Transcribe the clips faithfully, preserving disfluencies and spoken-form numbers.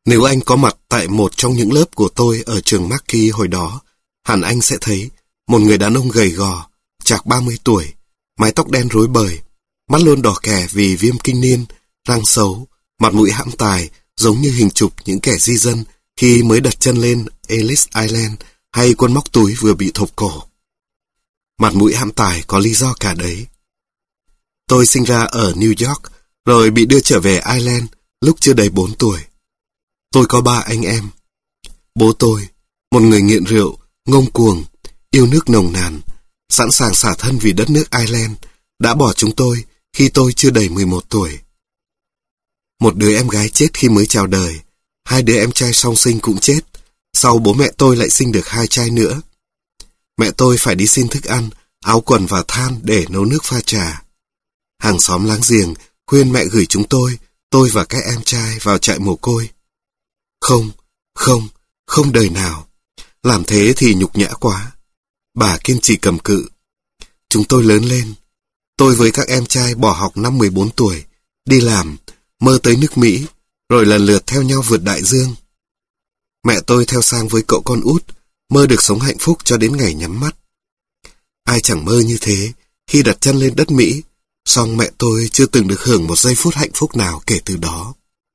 Nếu anh có mặt tại một trong những lớp của tôi ở trường Mackey hồi đó, hẳn anh sẽ thấy một người đàn ông gầy gò, chạc ba mươi tuổi, mái tóc đen rối bời, mắt luôn đỏ kè vì viêm kinh niên, răng xấu, mặt mũi hãm tài, giống như hình chụp những kẻ di dân khi mới đặt chân lên Ellis Island hay quân móc túi vừa bị thộp cổ. Mặt mũi hãm tài có lý do cả đấy. Tôi sinh ra ở New York, rồi bị đưa trở về Ireland lúc chưa đầy bốn tuổi. Tôi có ba anh em. Bố tôi, một người nghiện rượu, ngông cuồng, yêu nước nồng nàn, sẵn sàng xả thân vì đất nước Ireland, đã bỏ chúng tôi khi tôi chưa đầy mười một tuổi. Một đứa em gái chết khi mới chào đời, hai đứa em trai song sinh cũng chết, sau bố mẹ tôi lại sinh được hai trai nữa. Mẹ tôi phải đi xin thức ăn, áo quần và than để nấu nước pha trà. Hàng xóm láng giềng khuyên mẹ gửi chúng tôi, tôi và các em trai vào trại mồ côi. Không, không, không đời nào. Làm thế thì nhục nhã quá. Bà kiên trì cầm cự. Chúng tôi lớn lên. Tôi với các em trai bỏ học năm mười bốn tuổi, đi làm, mơ tới nước Mỹ, rồi lần lượt theo nhau vượt đại dương. Mẹ tôi theo sang với cậu con út, mơ được sống hạnh phúc cho đến ngày nhắm mắt. Ai chẳng mơ như thế khi đặt chân lên đất Mỹ, song mẹ tôi chưa từng được hưởng một giây phút hạnh phúc nào kể từ đó.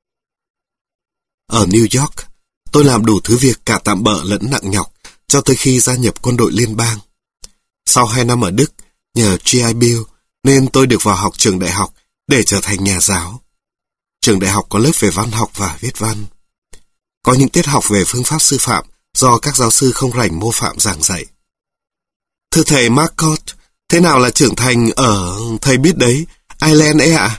Ở New York, tôi làm đủ thứ việc cả tạm bợ lẫn nặng nhọc cho tới khi gia nhập quân đội liên bang. Sau hai năm ở Đức, nhờ giê i Bill nên tôi được vào học trường đại học để trở thành nhà giáo. Trường đại học có lớp về văn học và viết văn. Có những tiết học về phương pháp sư phạm do các giáo sư không rảnh mô phạm giảng dạy. Thưa thầy Marcotte, thế nào là trưởng thành ở, thầy biết đấy, Ireland ấy ạ?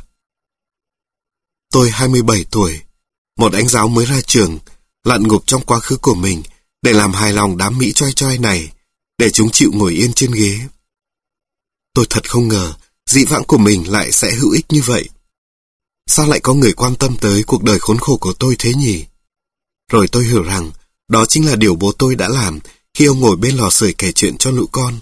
Tôi hai mươi bảy tuổi, một anh giáo mới ra trường, lặn ngục trong quá khứ của mình để làm hài lòng đám Mỹ choi choi này, để chúng chịu ngồi yên trên ghế. Tôi thật không ngờ dị vãng của mình lại sẽ hữu ích như vậy. Sao lại có người quan tâm tới cuộc đời khốn khổ của tôi thế nhỉ? Rồi tôi hiểu rằng đó chính là điều bố tôi đã làm khi ông ngồi bên lò sưởi kể chuyện cho lũ con.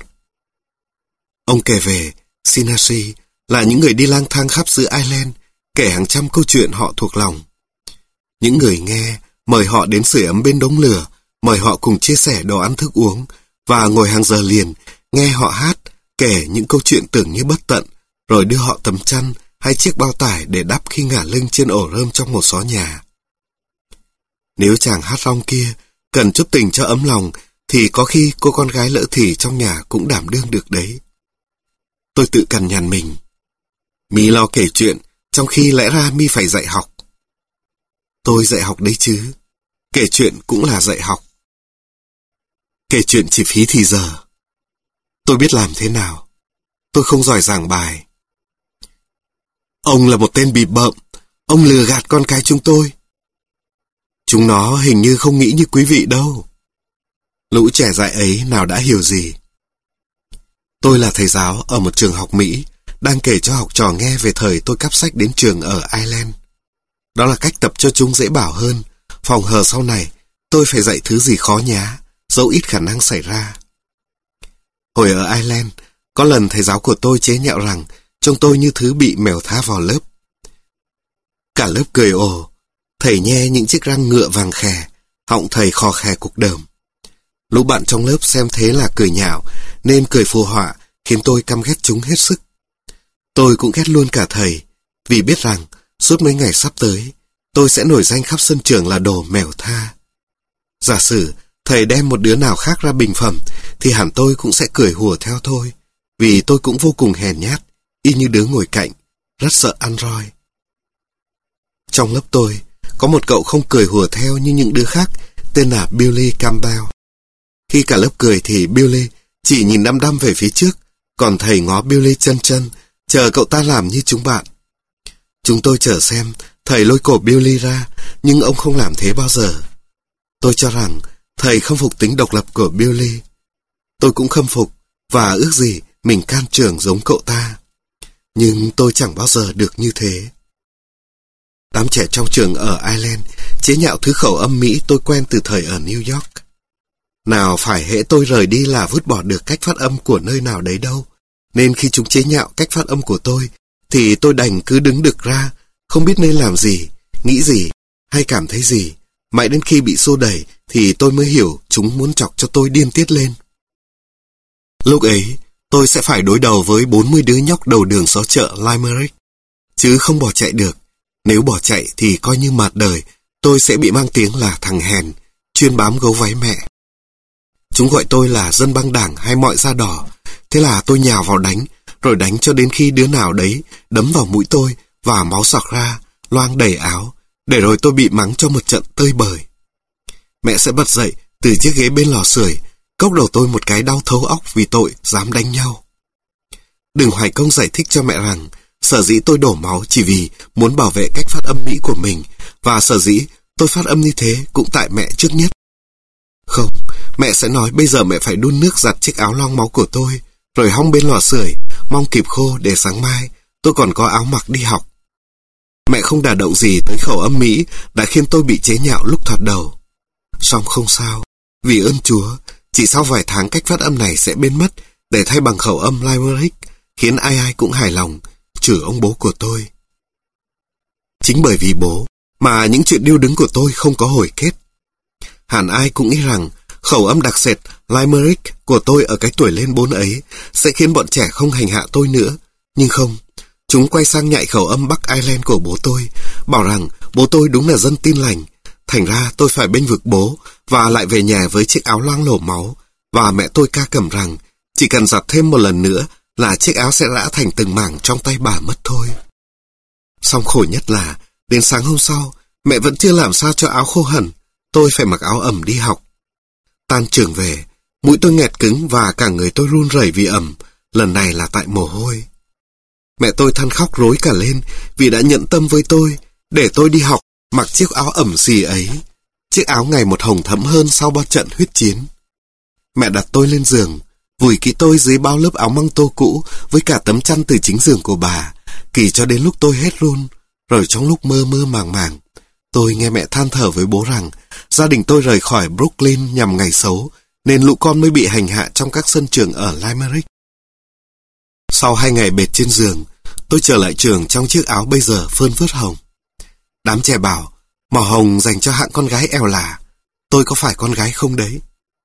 Ông kể về Sinasi là những người đi lang thang khắp xứ Ireland, kể hàng trăm câu chuyện họ thuộc lòng. Những người nghe mời họ đến sưởi ấm bên đống lửa, mời họ cùng chia sẻ đồ ăn thức uống và ngồi hàng giờ liền nghe họ hát, kể những câu chuyện tưởng như bất tận, rồi đưa họ tấm chăn hay chiếc bao tải để đắp khi ngả lưng trên ổ rơm trong một xó nhà. Nếu chàng hát rong kia cần chút tình cho ấm lòng, thì có khi cô con gái lỡ thì trong nhà cũng đảm đương được đấy. Tôi tự cằn nhằn mình. Mi lo kể chuyện, trong khi lẽ ra Mi phải dạy học. Tôi dạy học đấy chứ. Kể chuyện cũng là dạy học. Kể chuyện chỉ phí thì giờ. Tôi biết làm thế nào. Tôi không giỏi giảng bài. Ông là một tên bịp bợm. Ông lừa gạt con cái chúng tôi. Chúng nó hình như không nghĩ như quý vị đâu. Lũ trẻ dại ấy nào đã hiểu gì. Tôi là thầy giáo ở một trường học Mỹ, đang kể cho học trò nghe về thời tôi cắp sách đến trường ở Ireland. Đó là cách tập cho chúng dễ bảo hơn, phòng hờ sau này tôi phải dạy thứ gì khó nhá, dẫu ít khả năng xảy ra. Hồi ở Ireland, có lần thầy giáo của tôi chế nhạo rằng trông tôi như thứ bị mèo tha vào lớp. Cả lớp cười ồ, thầy nhe những chiếc răng ngựa vàng khè, họng thầy khò khè cục đờm. Lũ bạn trong lớp xem thế là cười nhạo, nên cười phù họa, khiến tôi căm ghét chúng hết sức. Tôi cũng ghét luôn cả thầy, vì biết rằng suốt mấy ngày sắp tới, tôi sẽ nổi danh khắp sân trường là đồ mèo tha. Giả sử thầy đem một đứa nào khác ra bình phẩm, thì hẳn tôi cũng sẽ cười hùa theo thôi, vì tôi cũng vô cùng hèn nhát, y như đứa ngồi cạnh, rất sợ ăn roi. Trong lớp tôi, có một cậu không cười hùa theo như những đứa khác, tên là Billy Campbell. Khi cả lớp cười thì Billy chỉ nhìn đăm đăm về phía trước, còn thầy ngó Billy chân chân, chờ cậu ta làm như chúng bạn. Chúng tôi chờ xem thầy lôi cổ Billy ra, nhưng ông không làm thế bao giờ. Tôi cho rằng thầy không phục tính độc lập của Billy. Tôi cũng khâm phục và ước gì mình can trường giống cậu ta. Nhưng tôi chẳng bao giờ được như thế. Đám trẻ trong trường ở Ireland chế nhạo thứ khẩu âm Mỹ tôi quen từ thời ở New York. Nào phải hễ tôi rời đi là vứt bỏ được cách phát âm của nơi nào đấy đâu. Nên khi chúng chế nhạo cách phát âm của tôi, thì tôi đành cứ đứng đực ra, không biết nên làm gì, nghĩ gì, hay cảm thấy gì, Mãi đến khi bị xô đẩy thì tôi mới hiểu chúng muốn chọc cho tôi điên tiết lên. Lúc ấy, tôi sẽ phải đối đầu với bốn mươi đứa nhóc đầu đường xó chợ Limerick, chứ không bỏ chạy được. Nếu bỏ chạy thì coi như mạt đời, tôi sẽ bị mang tiếng là thằng hèn, chuyên bám gấu váy mẹ. Chúng gọi tôi là dân băng đảng hay mọi da đỏ, thế là tôi nhào vào đánh, rồi đánh cho đến khi đứa nào đấy đấm vào mũi tôi và máu xọc ra, loang đầy áo, để rồi tôi bị mắng cho một trận tơi bời. Mẹ sẽ bật dậy từ chiếc ghế bên lò sưởi, cốc đầu tôi một cái đau thấu óc vì tội dám đánh nhau. Đừng hoài công giải thích cho mẹ rằng sở dĩ tôi đổ máu chỉ vì muốn bảo vệ cách phát âm mỹ của mình, và sở dĩ tôi phát âm như thế cũng tại mẹ trước nhất. Không, mẹ sẽ nói bây giờ mẹ phải đun nước giặt chiếc áo loang máu của tôi, rồi hong bên lò sưởi, mong kịp khô để sáng mai tôi còn có áo mặc đi học. Mẹ không đả động gì tới khẩu âm mỹ đã khiến tôi bị chế nhạo lúc thoạt đầu. Song không sao, vì ơn Chúa, chỉ sau vài tháng cách phát âm này sẽ biến mất để thay bằng khẩu âm Limerick, khiến ai ai cũng hài lòng, trừ ông bố của tôi. Chính bởi vì bố mà những chuyện điêu đứng của tôi không có hồi kết. Hẳn ai cũng nghĩ rằng khẩu âm đặc sệt Limerick của tôi ở cái tuổi lên bốn ấy sẽ khiến bọn trẻ không hành hạ tôi nữa. Nhưng không, chúng quay sang nhại khẩu âm Bắc Ireland của bố tôi, bảo rằng bố tôi đúng là dân tin lành. Thành ra tôi phải bênh vực bố và lại về nhà với chiếc áo loang lổ máu, và mẹ tôi ca cẩm rằng chỉ cần giặt thêm một lần nữa là chiếc áo sẽ rã thành từng mảng trong tay bà mất thôi. Song khổ nhất là đến sáng hôm sau, mẹ vẫn chưa làm sao cho áo khô hẳn, tôi phải mặc áo ẩm đi học. Tan trường về, mũi tôi nghẹt cứng và cả người tôi run rẩy vì ẩm, lần này là tại mồ hôi. Mẹ tôi than khóc rối cả lên vì đã nhận tâm với tôi, để tôi đi học mặc chiếc áo ẩm xì ấy, chiếc áo ngày một hồng thẫm hơn sau bao trận huyết chiến. Mẹ đặt tôi lên giường, vùi kỹ tôi dưới bao lớp áo măng tô cũ với cả tấm chăn từ chính giường của bà, kỳ cho đến lúc tôi hết run. Rồi trong lúc mơ mơ màng màng, tôi nghe mẹ than thở với bố rằng gia đình tôi rời khỏi Brooklyn nhằm ngày xấu, nên lũ con mới bị hành hạ trong các sân trường ở Limerick. Sau hai ngày bệt trên giường, tôi trở lại trường trong chiếc áo bây giờ phơn phớt hồng. Đám trẻ bảo, màu hồng dành cho hạng con gái eo là. Tôi có phải con gái không đấy?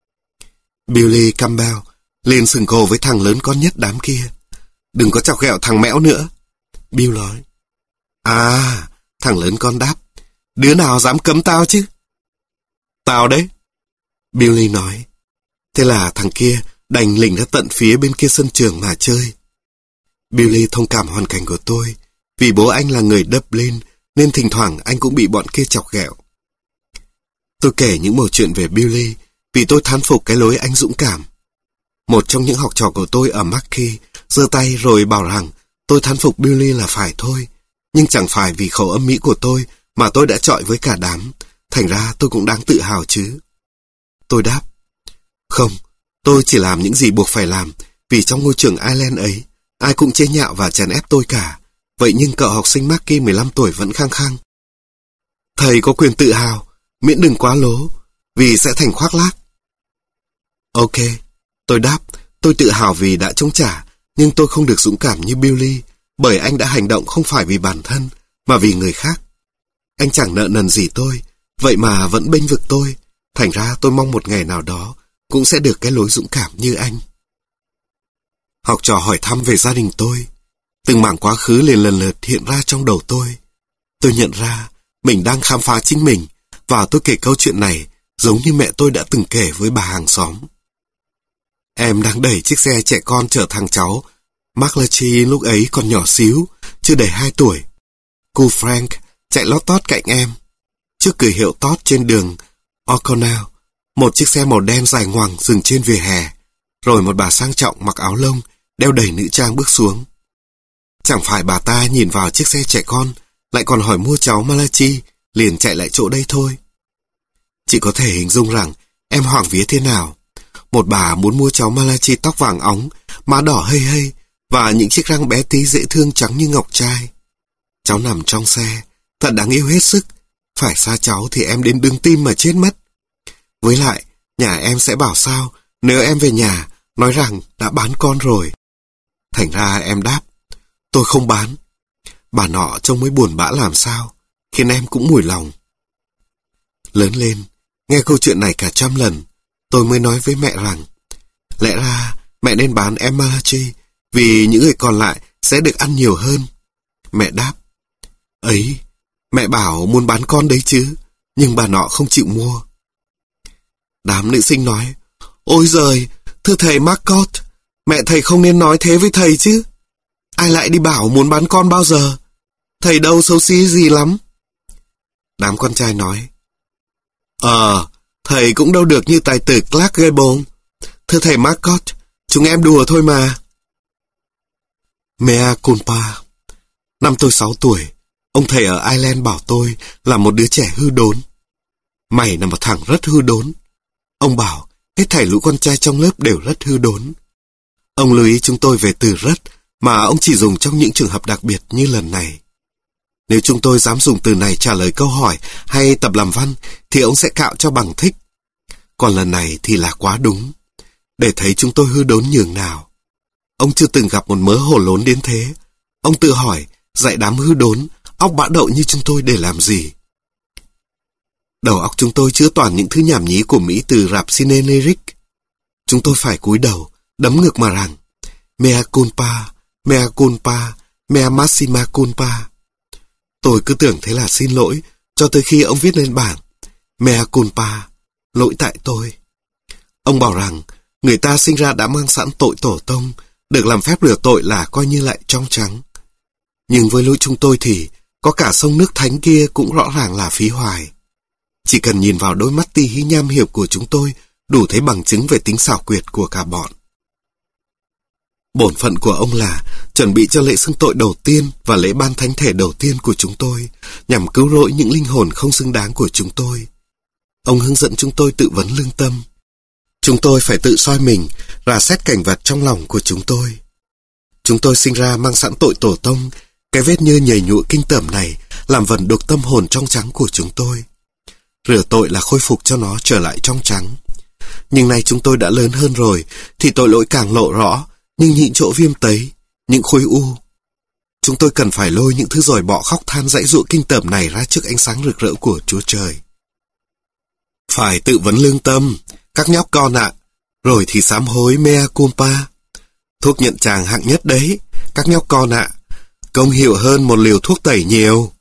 Billy Campbell liền sừng cồ với thằng lớn con nhất đám kia. Đừng có chọc ghẹo thằng mẽo nữa, Bill nói. À, thằng lớn con đáp, đứa nào dám cấm tao chứ? Tao đấy, Billy nói. Thế là thằng kia đành lỉnh ra tận phía bên kia sân trường mà chơi. Billy thông cảm hoàn cảnh của tôi, vì bố anh là người Dublin nên thỉnh thoảng anh cũng bị bọn kia chọc ghẹo. Tôi kể những mẩu chuyện về Billy vì tôi thán phục cái lối anh dũng cảm. Một trong những học trò của tôi ở Mackay giơ tay rồi bảo rằng tôi thán phục Billy là phải thôi, nhưng chẳng phải vì khẩu âm mỹ của tôi mà tôi đã chọi với cả đám, thành ra tôi cũng đáng tự hào chứ. Tôi đáp, không, tôi chỉ làm những gì buộc phải làm, vì trong ngôi trường Ireland ấy, ai cũng chế nhạo và chèn ép tôi cả. Vậy nhưng cậu học sinh Mackay mười lăm tuổi vẫn khăng khăng. Thầy có quyền tự hào, miễn đừng quá lố, vì sẽ thành khoác lác. Ok, tôi đáp, tôi tự hào vì đã chống trả, nhưng tôi không được dũng cảm như Billy, bởi anh đã hành động không phải vì bản thân, mà vì người khác. Anh chẳng nợ nần gì tôi, vậy mà vẫn bênh vực tôi, thành ra tôi mong một ngày nào đó cũng sẽ được cái lối dũng cảm như anh. Học trò hỏi thăm về gia đình tôi. Từng mảng quá khứ liền lần lượt hiện ra trong đầu tôi. Tôi nhận ra mình đang khám phá chính mình, và tôi kể câu chuyện này giống như mẹ tôi đã từng kể với bà hàng xóm. Em đang đẩy chiếc xe trẻ con chở thằng cháu McLachie lúc ấy còn nhỏ xíu, chưa đầy hai tuổi. Cô Frank chạy lót tót cạnh em. Trước cửa hiệu Todd trên đường O'Connell, một chiếc xe màu đen dài ngoằng dừng trên vỉa hè, rồi một bà sang trọng mặc áo lông, đeo đầy nữ trang bước xuống. Chẳng phải bà ta nhìn vào chiếc xe trẻ con, lại còn hỏi mua cháu Malachi, liền chạy lại chỗ đây thôi. Chị có thể hình dung rằng em hoảng vía thế nào. Một bà muốn mua cháu Malachi tóc vàng óng, má đỏ hây hây, và những chiếc răng bé tí dễ thương trắng như ngọc trai. Cháu nằm trong xe, thật đáng yêu hết sức. Phải xa cháu thì em đến đứng tim mà chết mất. Với lại, nhà em sẽ bảo sao nếu em về nhà nói rằng đã bán con rồi. Thành ra em đáp, tôi không bán. Bà nọ trông mới buồn bã làm sao, khiến em cũng mùi lòng. Lớn lên, nghe câu chuyện này cả trăm lần, tôi mới nói với mẹ rằng, lẽ ra mẹ nên bán em Malachi, vì những người còn lại sẽ được ăn nhiều hơn. Mẹ đáp, ấy, mẹ bảo muốn bán con đấy chứ, nhưng bà nọ không chịu mua. Đám nữ sinh nói, ôi giời, thưa thầy Marcot, mẹ thầy không nên nói thế với thầy chứ. Ai lại đi bảo muốn bán con bao giờ? Thầy đâu xấu xí gì lắm. Đám con trai nói, Ờ, thầy cũng đâu được như tài tử Clark Gable. Thưa thầy Marcot, chúng em đùa thôi mà. Mea culpa. Năm tôi sáu tuổi, ông thầy ở Ireland bảo tôi là một đứa trẻ hư đốn. Mày là một thằng rất hư đốn. Ông bảo, hết thảy lũ con trai trong lớp đều rất hư đốn. Ông lưu ý chúng tôi về từ rất, mà ông chỉ dùng trong những trường hợp đặc biệt như lần này. Nếu chúng tôi dám dùng từ này trả lời câu hỏi hay tập làm văn, thì ông sẽ cạo cho bằng thích. Còn lần này thì là quá đúng. Để thấy chúng tôi hư đốn nhường nào. Ông chưa từng gặp một mớ hổ lốn đến thế. Ông tự hỏi, dạy đám hư đốn, óc bã đậu như chúng tôi để làm gì? Đầu óc chúng tôi chứa toàn những thứ nhảm nhí của Mỹ từ rap cine lyric. Chúng tôi phải cúi đầu, đấm ngực mà rằng, mea culpa, mea culpa, mea massima culpa. Tôi cứ tưởng thế là xin lỗi, cho tới khi ông viết lên bảng, mea culpa, lỗi tại tôi. Ông bảo rằng, người ta sinh ra đã mang sẵn tội tổ tông, được làm phép rửa tội là coi như lại trong trắng. Nhưng với lỗi chúng tôi thì, có cả sông nước thánh kia cũng rõ ràng là phí hoài. Chỉ cần nhìn vào đôi mắt ti hí nham hiểm của chúng tôi, đủ thấy bằng chứng về tính xảo quyệt của cả bọn. Bổn phận của ông là chuẩn bị cho lễ xưng tội đầu tiên và lễ ban thánh thể đầu tiên của chúng tôi, nhằm cứu rỗi những linh hồn không xứng đáng của chúng tôi. Ông hướng dẫn chúng tôi tự vấn lương tâm. Chúng tôi phải tự soi mình, rà xét cảnh vật trong lòng của chúng tôi. Chúng tôi sinh ra mang sẵn tội tổ tông, cái vết nhơ nhầy nhụa kinh tởm này làm vẩn đục tâm hồn trong trắng của chúng tôi. Rửa tội là khôi phục cho nó trở lại trong trắng. Nhưng nay chúng tôi đã lớn hơn rồi, thì tội lỗi càng lộ rõ, nhưng những chỗ viêm tấy, những khối u. Chúng tôi cần phải lôi những thứ dòi bọ khóc than dãy dụa kinh tởm này ra trước ánh sáng rực rỡ của Chúa Trời. Phải tự vấn lương tâm, các nhóc con ạ, rồi thì sám hối mea culpa. Thuốc nhận chàng hạng nhất đấy, các nhóc con ạ, công hiệu hơn một liều thuốc tẩy nhiều.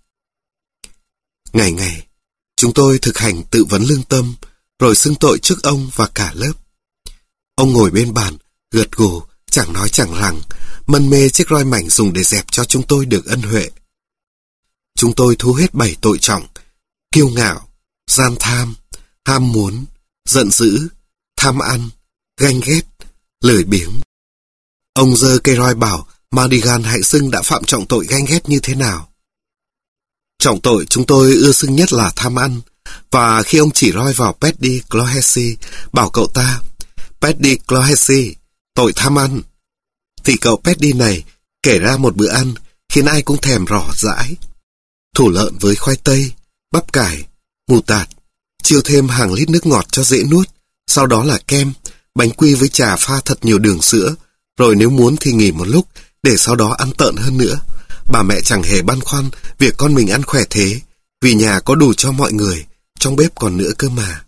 Ngày ngày, chúng tôi thực hành tự vấn lương tâm, rồi xưng tội trước ông và cả lớp. Ông ngồi bên bàn, gật gù, chẳng nói chẳng rằng, mân mê chiếc roi mảnh dùng để dẹp cho chúng tôi được ân huệ. Chúng tôi thu hết bảy tội trọng: kiêu ngạo, gian tham, ham muốn, giận dữ, tham ăn, ganh ghét, lười biếng. Ông giơ cây roi bảo Madigan hãy xưng đã phạm trọng tội ganh ghét như thế nào. Trọng tội chúng tôi ưa xưng nhất là tham ăn, và khi ông chỉ roi vào Paddy Clohessy, bảo cậu ta, Paddy Clohessy, tội tham ăn, thì cậu Paddy này kể ra một bữa ăn khiến ai cũng thèm rỏ rãi. Thủ lợn với khoai tây, bắp cải, mù tạt, chiêu thêm hàng lít nước ngọt cho dễ nuốt, sau đó là kem, bánh quy với trà pha thật nhiều đường sữa, rồi nếu muốn thì nghỉ một lúc, để sau đó ăn tợn hơn nữa. Bà mẹ chẳng hề băn khoăn việc con mình ăn khỏe thế, vì nhà có đủ cho mọi người, trong bếp còn nữa cơ mà.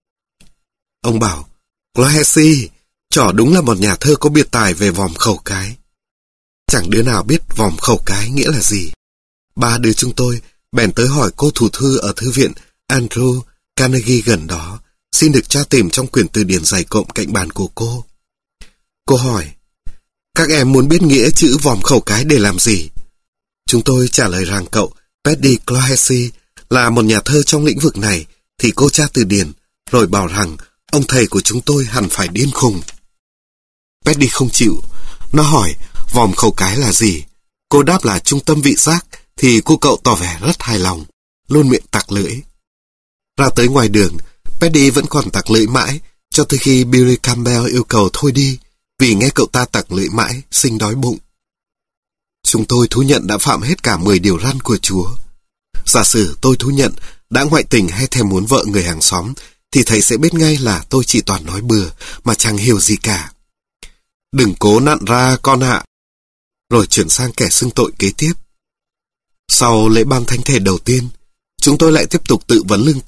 Ông bảo, Clohessy, trỏ đúng là một nhà thơ có biệt tài về vòm khẩu cái. Chẳng đứa nào biết vòm khẩu cái nghĩa là gì. Ba đứa chúng tôi bèn tới hỏi cô thủ thư ở thư viện Andrew Carnegie gần đó, xin được tra tìm trong quyển từ điển dày cộm cạnh bàn của cô. Cô hỏi, các em muốn biết nghĩa chữ vòm khẩu cái để làm gì? Chúng tôi trả lời rằng cậu Paddy Clohessy là một nhà thơ trong lĩnh vực này, thì cô tra từ điển, rồi bảo rằng ông thầy của chúng tôi hẳn phải điên khùng. Paddy không chịu, nó hỏi vòm khẩu cái là gì. Cô đáp là trung tâm vị giác, thì cô cậu tỏ vẻ rất hài lòng, luôn miệng tặc lưỡi. Ra tới ngoài đường, Paddy vẫn còn tặc lưỡi mãi, cho tới khi Billy Campbell yêu cầu thôi đi, vì nghe cậu ta tặc lưỡi mãi, sinh đói bụng. Chúng tôi thú nhận đã phạm hết cả mười điều răn của Chúa. Giả sử tôi thú nhận đã ngoại tình hay thèm muốn vợ người hàng xóm, thì thầy sẽ biết ngay là tôi chỉ toàn nói bừa, mà chẳng hiểu gì cả. Đừng cố nặn ra con ạ. Rồi chuyển sang kẻ xưng tội kế tiếp. Sau lễ ban thánh thể đầu tiên, chúng tôi lại tiếp tục tự vấn lương tâm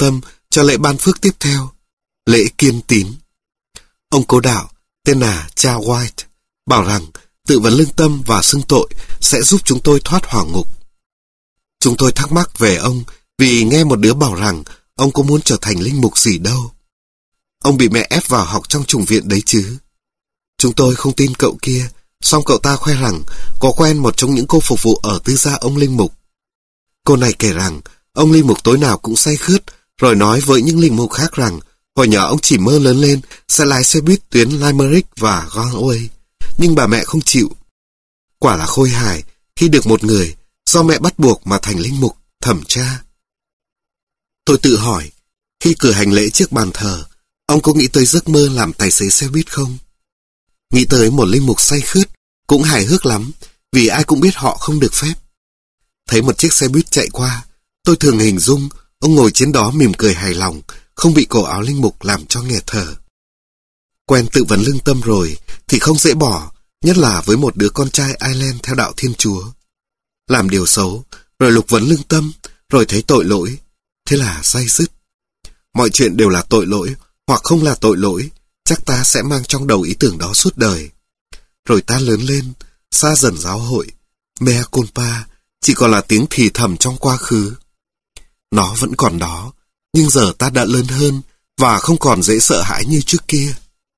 cho lễ ban phước tiếp theo, lễ kiên tín. Ông cố đạo, tên là cha White, bảo rằng tự vấn lương tâm và xưng tội sẽ giúp chúng tôi thoát hỏa ngục. Chúng tôi thắc mắc về ông vì nghe một đứa bảo rằng ông có muốn trở thành linh mục gì đâu. Ông bị mẹ ép vào học trong chủng viện đấy chứ. Chúng tôi không tin cậu kia, song cậu ta khoe rằng có quen một trong những cô phục vụ ở tư gia ông linh mục. Cô này kể rằng ông linh mục tối nào cũng say khướt, rồi nói với những linh mục khác rằng hồi nhỏ ông chỉ mơ lớn lên sẽ lái xe buýt tuyến Limerick và Galway, nhưng bà mẹ không chịu. Quả là khôi hài khi được một người do mẹ bắt buộc mà thành linh mục, thẩm tra. Tôi tự hỏi, khi cử hành lễ trước bàn thờ, ông có nghĩ tới giấc mơ làm tài xế xe buýt không? Nghĩ tới một linh mục say khướt cũng hài hước lắm, vì ai cũng biết họ không được phép. Thấy một chiếc xe buýt chạy qua, tôi thường hình dung ông ngồi trên đó mỉm cười hài lòng, không bị cổ áo linh mục làm cho nghẹt thở. Quen tự vấn lương tâm rồi thì không dễ bỏ, nhất là với một đứa con trai Ireland theo đạo Thiên Chúa. Làm điều xấu, rồi lục vấn lương tâm, rồi thấy tội lỗi, thế là day dứt. Mọi chuyện đều là tội lỗi, hoặc không là tội lỗi, chắc ta sẽ mang trong đầu ý tưởng đó suốt đời. Rồi ta lớn lên, xa dần giáo hội, mea culpa chỉ còn là tiếng thì thầm trong quá khứ. Nó vẫn còn đó, nhưng giờ ta đã lớn hơn và không còn dễ sợ hãi như trước kia.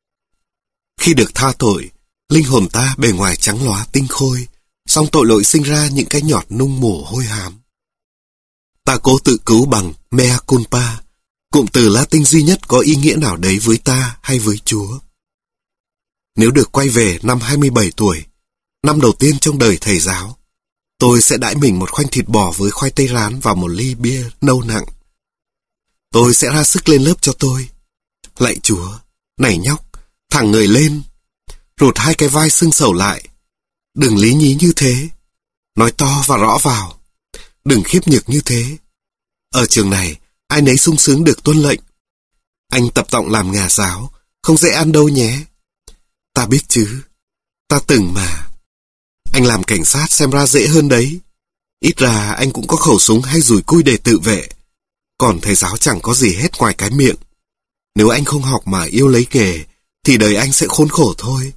Khi được tha tội, linh hồn ta bề ngoài trắng lóa tinh khôi, song tội lỗi sinh ra những cái nhọt nung mồ hôi hám. Ta cố tự cứu bằng mea culpa, cụm từ Latin duy nhất có ý nghĩa nào đấy với ta hay với Chúa. Nếu được quay về năm hai mươi bảy tuổi, năm đầu tiên trong đời thầy giáo, tôi sẽ đãi mình một khoanh thịt bò với khoai tây rán và một ly bia nâu nặng. Tôi sẽ ra sức lên lớp cho tôi. Lạy Chúa, này nhóc, thẳng người lên, rụt hai cái vai xương sầu lại. Đừng lý nhí như thế, nói to và rõ vào. Đừng khiếp nhược như thế. Ở trường này, ai nấy sung sướng được tuân lệnh. Anh tập tọng làm nhà giáo, không dễ ăn đâu nhé. Ta biết chứ, ta từng mà. Anh làm cảnh sát xem ra dễ hơn đấy. Ít ra anh cũng có khẩu súng hay dùi cui để tự vệ. Còn thầy giáo chẳng có gì hết ngoài cái miệng. Nếu anh không học mà yêu lấy nghề, thì đời anh sẽ khốn khổ thôi.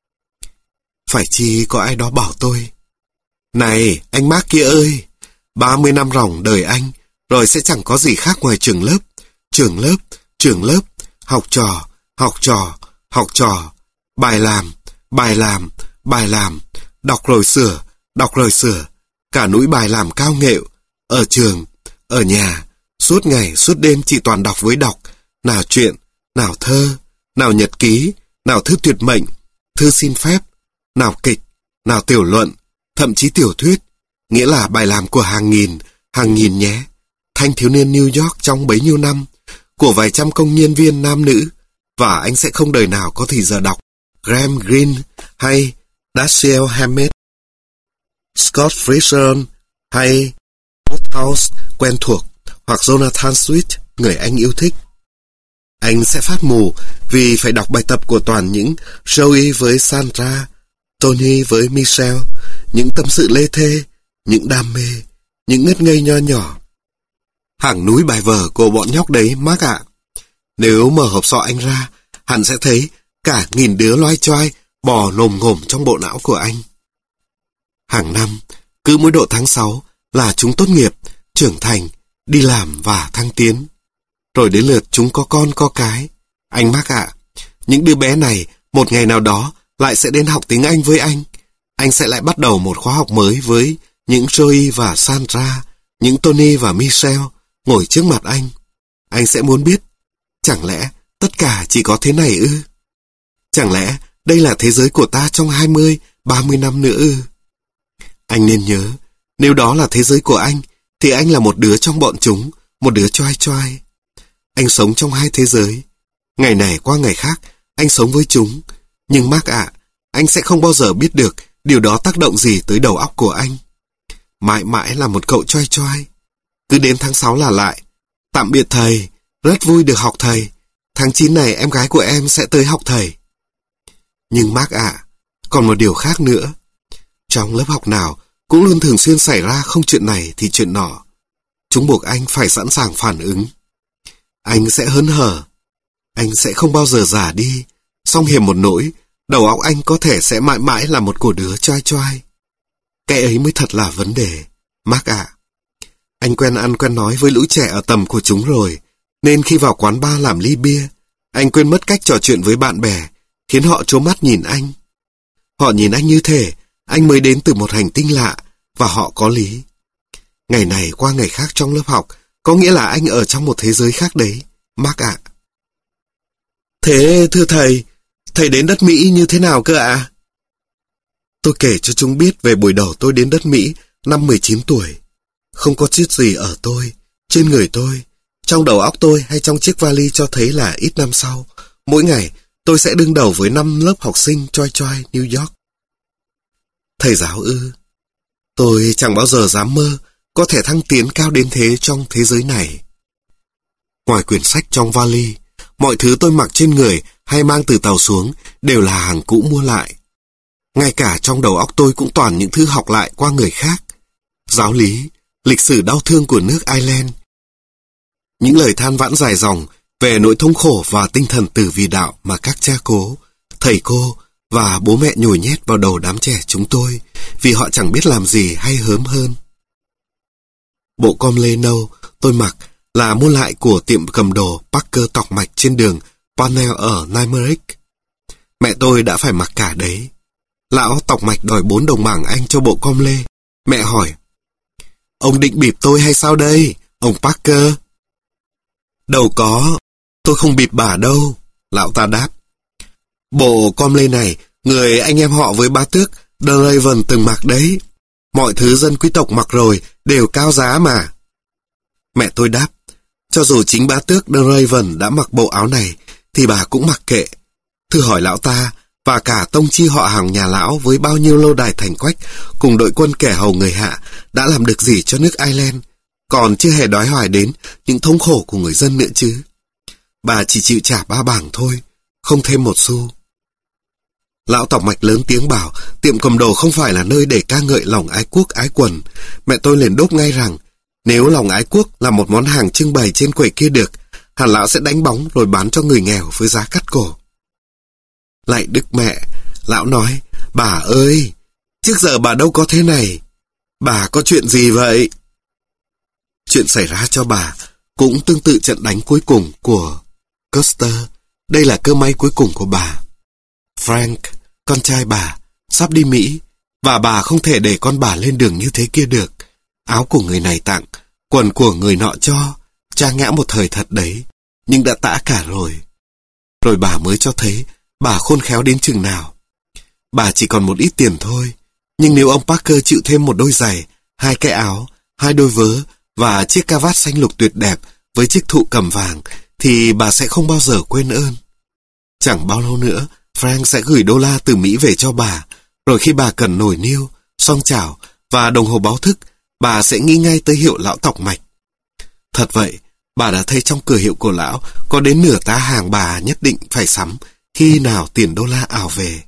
Phải chi có ai đó bảo tôi, này, anh Mark kia ơi, ba mươi năm ròng đời anh, rồi sẽ chẳng có gì khác ngoài trường lớp, trường lớp, trường lớp, học trò, học trò, học trò, bài làm, bài làm, bài làm, đọc rồi sửa, đọc rồi sửa, cả núi bài làm cao nghệu, ở trường, ở nhà, suốt ngày, suốt đêm chỉ toàn đọc với đọc, nào truyện, nào thơ, nào nhật ký, nào thư tuyệt mệnh, thư xin phép, nào kịch, nào tiểu luận, thậm chí tiểu thuyết, nghĩa là bài làm của hàng nghìn, hàng nghìn nhé, thanh thiếu niên New York trong bấy nhiêu năm, của vài trăm công nhân viên nam nữ, và anh sẽ không đời nào có thì giờ đọc Graham Greene hay Dashiell Hammett, Scott Friesen hay Woodhouse quen thuộc, hoặc Jonathan Swift, người anh yêu thích. Anh sẽ phát mù vì phải đọc bài tập của toàn những Joey với Sandra, Tony với Michelle, những tâm sự lê thê, những đam mê, những ngất ngây nho nhỏ. Hàng núi bài vở của bọn nhóc đấy, Mark ạ. Nếu mở hộp sọ anh ra, hẳn sẽ thấy cả nghìn đứa loai choai bò nồm ngồm trong bộ não của anh. Hàng năm, cứ mỗi độ tháng sáu là chúng tốt nghiệp, trưởng thành, đi làm và thăng tiến. Rồi đến lượt chúng có con có cái. Anh Mark ạ, những đứa bé này một ngày nào đó lại sẽ đến học tiếng Anh với anh. Anh sẽ lại bắt đầu một khóa học mới với những Joey và Sandra, những Tony và Michelle ngồi trước mặt anh. Anh sẽ muốn biết, chẳng lẽ tất cả chỉ có thế này ư? Chẳng lẽ đây là thế giới của ta trong hai mươi, ba mươi năm nữa ư? Anh nên nhớ, nếu đó là thế giới của anh, thì anh là một đứa trong bọn chúng, một đứa choai choai. Anh sống trong hai thế giới. Ngày này qua ngày khác, anh sống với chúng. Nhưng Mark ạ, anh sẽ không bao giờ biết được điều đó tác động gì tới đầu óc của anh. Mãi mãi là một cậu choai choai. Cứ đến tháng sáu là lại. Tạm biệt thầy, rất vui được học thầy. Tháng chín này em gái của em sẽ tới học thầy. Nhưng Mark ạ, còn một điều khác nữa. Trong lớp học nào cũng luôn thường xuyên xảy ra không chuyện này thì chuyện nọ. Chúng buộc anh phải sẵn sàng phản ứng. Anh sẽ hớn hở. Anh sẽ không bao giờ già đi. Song hiềm một nỗi, đầu óc anh có thể sẽ mãi mãi là một cô đứa choai choai. Cái ấy mới thật là vấn đề, Mark ạ. Anh quen ăn quen nói với lũ trẻ ở tầm của chúng rồi, nên khi vào quán bar làm ly bia, anh quên mất cách trò chuyện với bạn bè, khiến họ trố mắt nhìn anh. Họ nhìn anh như thể anh mới đến từ một hành tinh lạ, và họ có lý. Ngày này qua ngày khác trong lớp học, có nghĩa là anh ở trong một thế giới khác đấy, Mark ạ. Thế thưa thầy, thầy đến đất Mỹ như thế nào cơ ạ? Tôi kể cho chúng biết về buổi đầu tôi đến đất Mỹ năm mười chín tuổi. Không có chút gì ở tôi, trên người tôi, trong đầu óc tôi hay trong chiếc vali cho thấy là ít năm sau, mỗi ngày tôi sẽ đương đầu với năm lớp học sinh choi choi New York. Thầy giáo ư? Tôi chẳng bao giờ dám mơ có thể thăng tiến cao đến thế trong thế giới này. Ngoài quyển sách trong vali, mọi thứ tôi mặc trên người hay mang từ tàu xuống đều là hàng cũ mua lại. Ngay cả trong đầu óc tôi cũng toàn những thứ học lại qua người khác. Giáo lý, lịch sử đau thương của nước Ireland. Những lời than vãn dài dòng về nỗi thống khổ và tinh thần tử vì đạo mà các cha cố, thầy cô và bố mẹ nhồi nhét vào đầu đám trẻ chúng tôi, vì họ chẳng biết làm gì hay hớm hơn. Bộ com lê nâu tôi mặc là mua lại của tiệm cầm đồ Parker tọc mạch trên đường Parnell ở Limerick. Mẹ tôi đã phải mặc cả đấy. Lão tọc mạch đòi bốn đồng bảng Anh cho bộ com lê. Mẹ hỏi, ông định bịp tôi hay sao đây, ông Parker? Đâu có, tôi không bịp bà đâu, lão ta đáp. Bộ com lê này, người anh em họ với bá tước The Raven từng mặc đấy. Mọi thứ dân quý tộc mặc rồi đều cao giá mà. Mẹ tôi đáp, cho dù chính bá tước The Raven đã mặc bộ áo này, thì bà cũng mặc kệ. Thử hỏi lão ta, và cả tông chi họ hàng nhà lão với bao nhiêu lâu đài thành quách, cùng đội quân kẻ hầu người hạ, đã làm được gì cho nước Ireland, còn chưa hề đói hoài đến những thống khổ của người dân nữa chứ. Bà chỉ chịu trả ba bảng thôi, không thêm một xu. Lão tọc mạch lớn tiếng bảo tiệm cầm đồ không phải là nơi để ca ngợi lòng ái quốc ái quần. Mẹ tôi liền đốt ngay rằng, nếu lòng ái quốc là một món hàng trưng bày trên quầy kia được, hẳn lão sẽ đánh bóng rồi bán cho người nghèo với giá cắt cổ. Lạy Đức Mẹ, lão nói, bà ơi, trước giờ bà đâu có thế này. Bà có chuyện gì vậy? Chuyện xảy ra cho bà cũng tương tự trận đánh cuối cùng của Custer. Đây là cơ may cuối cùng của bà. Frank, con trai bà, sắp đi Mỹ, và bà không thể để con bà lên đường như thế kia được. Áo của người này tặng, quần của người nọ cho, trang nhã một thời thật đấy, nhưng đã tã cả rồi. Rồi bà mới cho thấy bà khôn khéo đến chừng nào. Bà chỉ còn một ít tiền thôi, nhưng nếu ông Parker chịu thêm một đôi giày, hai cái áo, hai đôi vớ và chiếc cà vạt xanh lục tuyệt đẹp với chiếc thụ cầm vàng, thì bà sẽ không bao giờ quên ơn. Chẳng bao lâu nữa, Frank sẽ gửi đô la từ Mỹ về cho bà, rồi khi bà cần nồi niêu, xoong chảo và đồng hồ báo thức, bà sẽ nghĩ ngay tới hiệu lão tọc mạch. Thật vậy, bà đã thấy trong cửa hiệu của lão có đến nửa tá hàng bà nhất định phải sắm khi nào tiền đô la ảo về.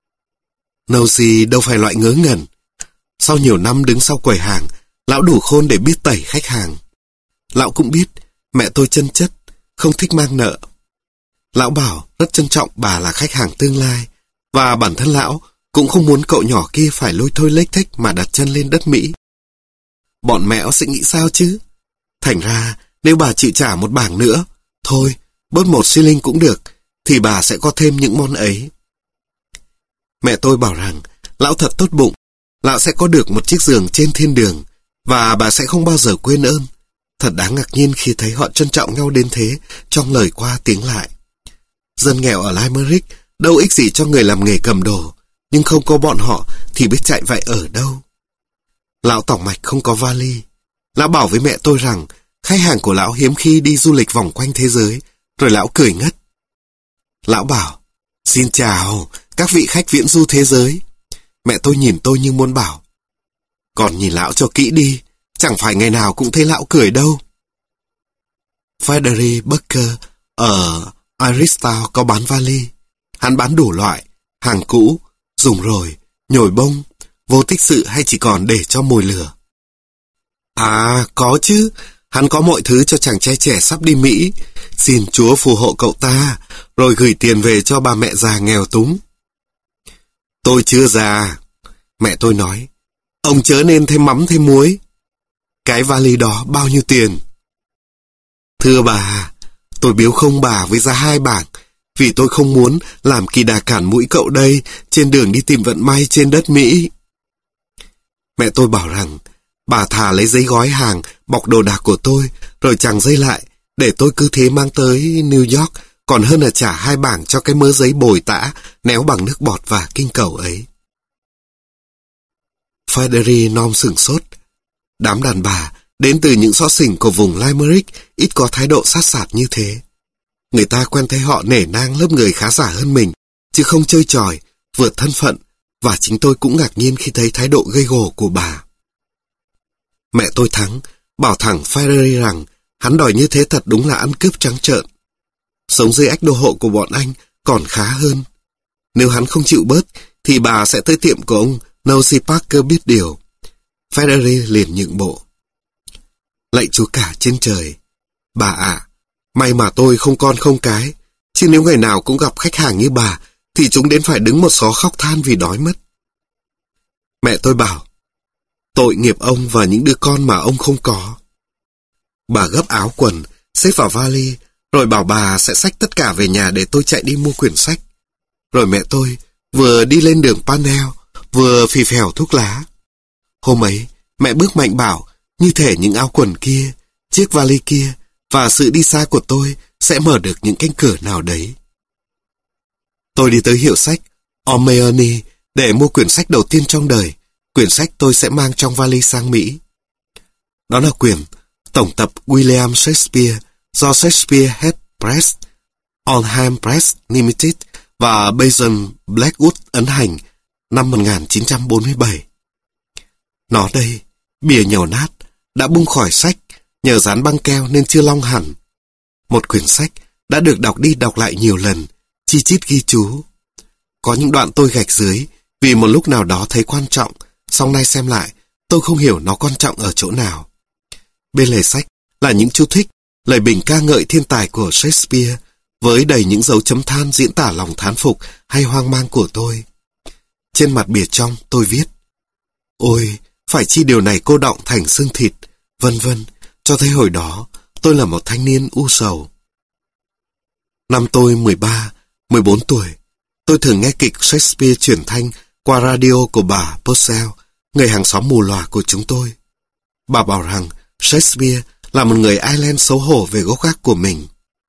Nosy đâu phải loại ngớ ngẩn. Sau nhiều năm đứng sau quầy hàng, lão đủ khôn để biết tẩy khách hàng. Lão cũng biết mẹ tôi chân chất, không thích mang nợ. Lão bảo rất trân trọng bà là khách hàng tương lai, và bản thân lão cũng không muốn cậu nhỏ kia phải lôi thôi lếch thếch mà đặt chân lên đất Mỹ. Bọn mẹo sẽ nghĩ sao chứ? Thành ra, nếu bà chịu trả một bảng nữa, thôi, bớt một xi linh cũng được, thì bà sẽ có thêm những món ấy. Mẹ tôi bảo rằng, lão thật tốt bụng, lão sẽ có được một chiếc giường trên thiên đường, và bà sẽ không bao giờ quên ơn. Thật đáng ngạc nhiên khi thấy họ trân trọng nhau đến thế trong lời qua tiếng lại. Dân nghèo ở Limerick đâu ích gì cho người làm nghề cầm đồ, nhưng không có bọn họ thì biết chạy vậy ở đâu. Lão tọc mạch không có vali. Lão bảo với mẹ tôi rằng khách hàng của lão hiếm khi đi du lịch vòng quanh thế giới, rồi lão cười ngất. Lão bảo, xin chào các vị khách viễn du thế giới. Mẹ tôi nhìn tôi như muốn bảo, còn nhìn lão cho kỹ đi, chẳng phải ngày nào cũng thấy lão cười đâu. Frederick Bucker ở Iristown có bán vali. Hắn bán đủ loại, hàng cũ, dùng rồi, nhồi bông, vô tích sự hay chỉ còn để cho mồi lửa. À, có chứ, hắn có mọi thứ cho chàng trai trẻ sắp đi Mỹ, Xin Chúa phù hộ cậu ta, rồi gửi tiền về cho bà mẹ già nghèo túng. Tôi chưa già, mẹ tôi nói. Ông chớ nên thêm mắm thêm muối. Cái vali đó bao nhiêu tiền? Thưa bà, tôi biếu không bà với giá hai bảng, vì tôi không muốn làm kỳ đà cản mũi cậu đây trên đường đi tìm vận may trên đất Mỹ. Mẹ tôi bảo rằng bà thà lấy giấy gói hàng bọc đồ đạc của tôi rồi chẳng dây lại để tôi cứ thế mang tới New York, còn hơn là trả hai bảng cho cái mớ giấy bồi tã néo bằng nước bọt và kinh cầu ấy. Frederick nom sửng sốt. Đám đàn bà đến từ những xó xỉnh của vùng Limerick ít có thái độ sát sạt như thế. Người ta quen thấy họ nể nang lớp người khá giả hơn mình, chứ không chơi tròi, vượt thân phận, và chính tôi cũng ngạc nhiên khi thấy thái độ gây gổ của bà. Mẹ tôi thắng, bảo thẳng Frederick rằng hắn đòi như thế thật đúng là ăn cướp trắng trợn. Sống dưới ách đô hộ của bọn anh còn khá hơn. Nếu hắn không chịu bớt, thì bà sẽ tới tiệm của ông Nosey Parker biết điều. Frederick liền nhượng bộ. Lạy Chúa cả trên trời, bà ạ, may mà tôi không con không cái, chứ nếu ngày nào cũng gặp khách hàng như bà, thì chúng đến phải đứng một xó khóc than vì đói mất. Mẹ tôi bảo, tội nghiệp ông và những đứa con mà ông không có. Bà gấp áo quần, xếp vào vali, rồi bảo bà sẽ xách tất cả về nhà để tôi chạy đi mua quyển sách. Rồi mẹ tôi vừa đi lên đường Panel, vừa phì phèo thuốc lá. Hôm ấy, mẹ bước mạnh bảo, như thể những áo quần kia, chiếc vali kia và sự đi xa của tôi sẽ mở được những cánh cửa nào đấy. Tôi đi tới hiệu sách O'Mahony để mua quyển sách đầu tiên trong đời, quyển sách tôi sẽ mang trong vali sang Mỹ. Đó là quyển Tổng tập William Shakespeare do Shakespeare Head Press, Oldham Press Limited và Basil Blackwood ấn hành năm một nghìn chín trăm bốn mươi bảy. Nó đây, bìa nhầu nát, đã bung khỏi sách, nhờ dán băng keo nên chưa long hẳn. Một quyển sách đã được đọc đi đọc lại nhiều lần, chi chít ghi chú. Có những đoạn tôi gạch dưới vì một lúc nào đó thấy quan trọng, song nay xem lại, tôi không hiểu nó quan trọng ở chỗ nào. Bên lề sách là những chú thích, lời bình ca ngợi thiên tài của Shakespeare, với đầy những dấu chấm than diễn tả lòng thán phục hay hoang mang của tôi. Trên mặt bìa trong tôi viết: ôi, phải chi điều này cô đọng thành xương thịt, vân vân, cho thấy hồi đó tôi là một thanh niên u sầu. Năm tôi mười ba, mười bốn tuổi, tôi thường nghe kịch Shakespeare truyền thanh qua radio của bà Purcell, người hàng xóm mù lòa của chúng tôi. Bà bảo rằng Shakespeare là một người Ireland xấu hổ về gốc gác của mình.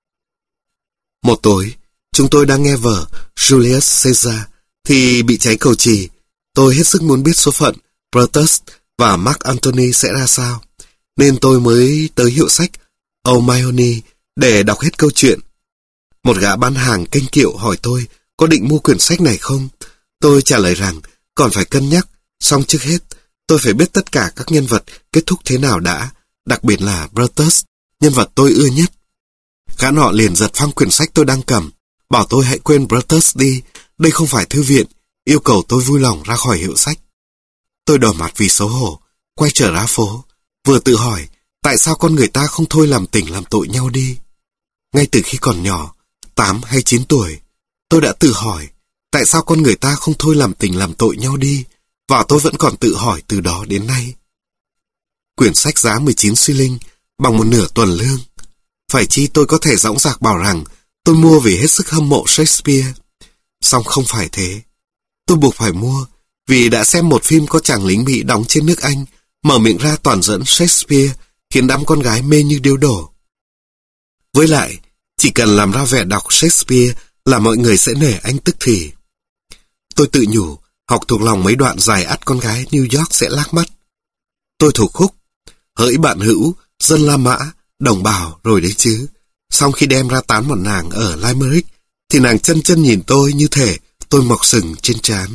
Một tối, chúng tôi đang nghe vở Julius Caesar thì bị cháy cầu chì. Tôi hết sức muốn biết số phận Brutus và Mark Antony sẽ ra sao, nên tôi mới tới hiệu sách O'Mahony để đọc hết câu chuyện. Một gã bán hàng kênh kiệu hỏi tôi có định mua quyển sách này không. Tôi trả lời rằng còn phải cân nhắc, song trước hết tôi phải biết tất cả các nhân vật kết thúc thế nào đã, đặc biệt là Brutus, nhân vật tôi ưa nhất. Gã nọ liền giật phăng quyển sách tôi đang cầm, bảo tôi hãy quên Brutus đi, đây không phải thư viện, yêu cầu tôi vui lòng ra khỏi hiệu sách. Tôi đỏ mặt vì xấu hổ, quay trở ra phố, vừa tự hỏi tại sao con người ta không thôi làm tình làm tội nhau đi. Ngay từ khi còn nhỏ, tám hay chín tuổi, tôi đã tự hỏi tại sao con người ta không thôi làm tình làm tội nhau đi, và tôi vẫn còn tự hỏi từ đó đến nay. Quyển sách giá mười chín suy linh, bằng một nửa tuần lương. Phải chi tôi có thể dõng dạc bảo rằng tôi mua vì hết sức hâm mộ Shakespeare. Song không phải thế. Tôi buộc phải mua vì đã xem một phim có chàng lính Mỹ đóng trên nước Anh, mở miệng ra toàn dẫn Shakespeare, khiến đám con gái mê như điếu đổ. Với lại, chỉ cần làm ra vẻ đọc Shakespeare là mọi người sẽ nể anh tức thì. Tôi tự nhủ, học thuộc lòng mấy đoạn dài ắt con gái New York sẽ lác mắt. Tôi thuộc khúc: hỡi bạn hữu, dân La Mã, đồng bào rồi đấy chứ. Xong khi đem ra tán một nàng ở Limerick, thì nàng chân chân nhìn tôi như thể tôi mọc sừng trên trán.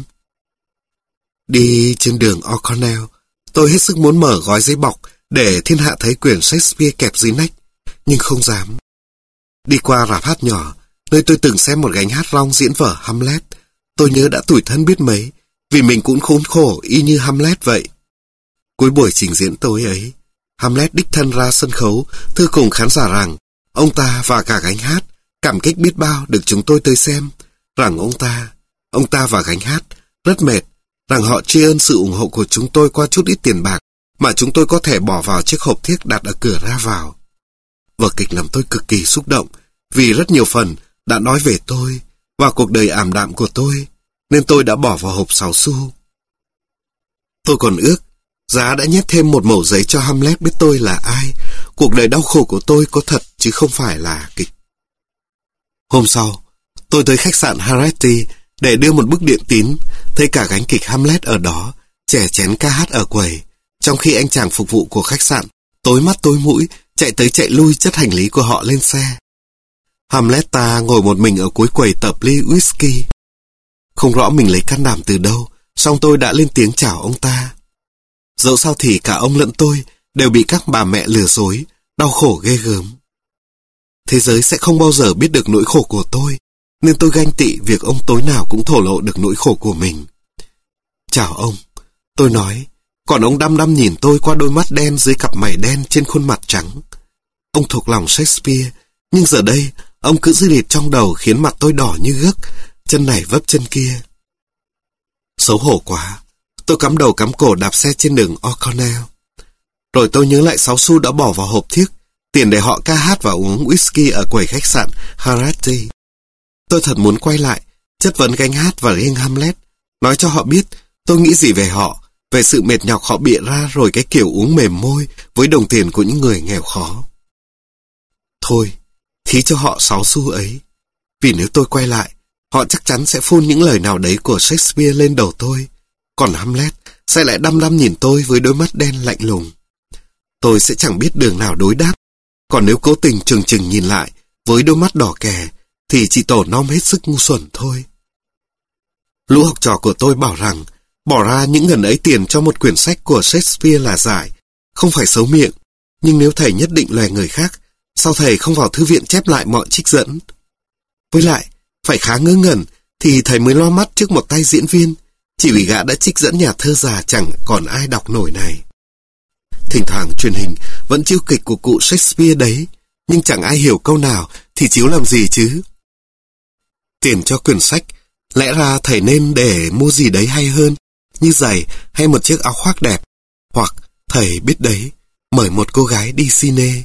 Đi trên đường O'Connell, tôi hết sức muốn mở gói giấy bọc để thiên hạ thấy quyển Shakespeare kẹp dưới nách, nhưng không dám. Đi qua rạp hát nhỏ, nơi tôi từng xem một gánh hát rong diễn vở Hamlet, tôi nhớ đã tủi thân biết mấy, vì mình cũng khốn khổ y như Hamlet vậy. Cuối buổi trình diễn tối ấy, Hamlet đích thân ra sân khấu, thưa cùng khán giả rằng Ông ta và cả gánh hát cảm kích biết bao được chúng tôi tới xem, rằng ông ta, ông ta và gánh hát rất mệt, rằng họ tri ân sự ủng hộ của chúng tôi qua chút ít tiền bạc mà chúng tôi có thể bỏ vào chiếc hộp thiếc đặt ở cửa ra vào. Vở kịch làm tôi cực kỳ xúc động, vì rất nhiều phần đã nói về tôi và cuộc đời ảm đạm của tôi, nên tôi đã bỏ vào hộp sáu xu. Tôi còn ước giá đã nhét thêm một mẩu giấy cho Hamlet biết tôi là ai. Cuộc đời đau khổ của tôi có thật chứ không phải là kịch. Hôm sau, tôi tới khách sạn Harati để đưa một bức điện tín, thấy cả gánh kịch Hamlet ở đó, chè chén ca hát ở quầy, trong khi anh chàng phục vụ của khách sạn tối mắt tối mũi chạy tới chạy lui chất hành lý của họ lên xe. Hamlet ta ngồi một mình ở cuối quầy tập ly whisky. Không rõ mình lấy can đảm từ đâu, song tôi đã lên tiếng chào ông ta. Dẫu sao thì cả ông lẫn tôi đều bị các bà mẹ lừa dối, đau khổ ghê gớm. Thế giới sẽ không bao giờ biết được nỗi khổ của tôi, nên tôi ganh tị việc ông tối nào cũng thổ lộ được nỗi khổ của mình. Chào ông, tôi nói, còn ông đăm đăm nhìn tôi qua đôi mắt đen dưới cặp mày đen trên khuôn mặt trắng. Ông thuộc lòng Shakespeare, nhưng giờ đây ông cứ dư liệt trong đầu khiến mặt tôi đỏ như gấc, chân này vấp chân kia. Xấu hổ quá, tôi cắm đầu cắm cổ đạp xe trên đường O'Connell. Rồi tôi nhớ lại sáu xu đã bỏ vào hộp thiếc, tiền để họ ca hát và uống whisky ở quầy khách sạn Harati. Tôi thật muốn quay lại, chất vấn gánh hát và riêng Hamlet, nói cho họ biết tôi nghĩ gì về họ, về sự mệt nhọc họ bịa ra rồi cái kiểu uống mềm môi với đồng tiền của những người nghèo khó. Thôi, thí cho họ sáu xu ấy, vì nếu tôi quay lại, họ chắc chắn sẽ phun những lời nào đấy của Shakespeare lên đầu tôi, còn Hamlet sẽ lại đăm đăm nhìn tôi với đôi mắt đen lạnh lùng. Tôi sẽ chẳng biết đường nào đối đáp, còn nếu cố tình chừng chừng nhìn lại với đôi mắt đỏ kè, thì chỉ tổ nom hết sức ngu xuẩn thôi. Lũ học trò của tôi bảo rằng bỏ ra những ngần ấy tiền cho một quyển sách của Shakespeare là giải, không phải xấu miệng, nhưng nếu thầy nhất định lòe người khác, sao thầy không vào thư viện chép lại mọi trích dẫn? Với lại, phải khá ngớ ngẩn thì thầy mới lo mắt trước một tay diễn viên, chỉ vì gã đã trích dẫn nhà thơ già chẳng còn ai đọc nổi này. Thỉnh thoảng truyền hình vẫn chiếu kịch của cụ Shakespeare đấy, nhưng chẳng ai hiểu câu nào thì chiếu làm gì chứ. Tiền cho quyển sách, lẽ ra thầy nên để mua gì đấy hay hơn, như giày hay một chiếc áo khoác đẹp, hoặc thầy biết đấy, mời một cô gái đi cine.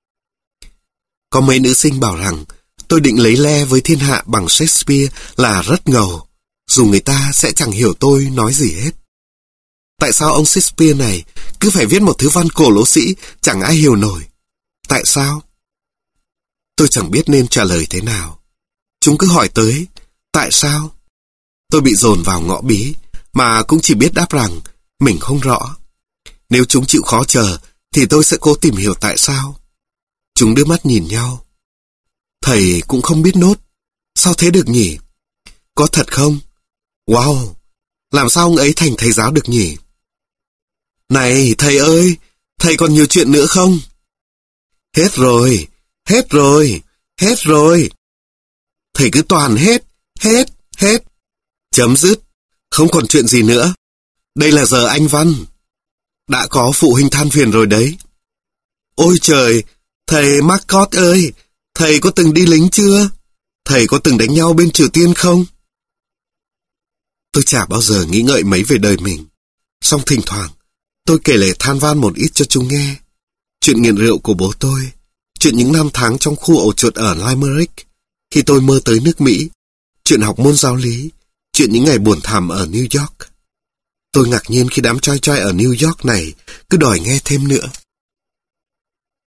Có mấy nữ sinh bảo rằng tôi định lấy le với thiên hạ bằng Shakespeare là rất ngầu, dù người ta sẽ chẳng hiểu tôi nói gì hết. Tại sao ông Shakespeare này cứ phải viết một thứ văn cổ lỗ sĩ chẳng ai hiểu nổi? Tại sao? Tôi chẳng biết nên trả lời thế nào. Chúng cứ hỏi tới, tại sao? Tôi bị dồn vào ngõ bí, mà cũng chỉ biết đáp rằng mình không rõ. Nếu chúng chịu khó chờ, thì tôi sẽ cố tìm hiểu tại sao. Chúng đưa mắt nhìn nhau. Thầy cũng không biết nốt. Sao thế được nhỉ? Có thật không? Wow! Làm sao ông ấy thành thầy giáo được nhỉ? Này, thầy ơi! Thầy còn nhiều chuyện nữa không? Hết rồi! Hết rồi! Hết rồi! Thầy cứ toàn hết! Hết! Hết! Chấm dứt! Không còn chuyện gì nữa. Đây là giờ Anh văn. Đã có phụ huynh than phiền rồi đấy. Ôi trời! Thầy Marcot ơi! Thầy có từng đi lính chưa? Thầy có từng đánh nhau bên Triều Tiên không? Tôi chả bao giờ nghĩ ngợi mấy về đời mình. Song thỉnh thoảng, tôi kể lể than van một ít cho chúng nghe. Chuyện nghiện rượu của bố tôi, chuyện những năm tháng trong khu ổ chuột ở Limerick, khi tôi mơ tới nước Mỹ, chuyện học môn giáo lý, chuyện những ngày buồn thảm ở New York. Tôi ngạc nhiên khi đám choi choi ở New York này cứ đòi nghe thêm nữa.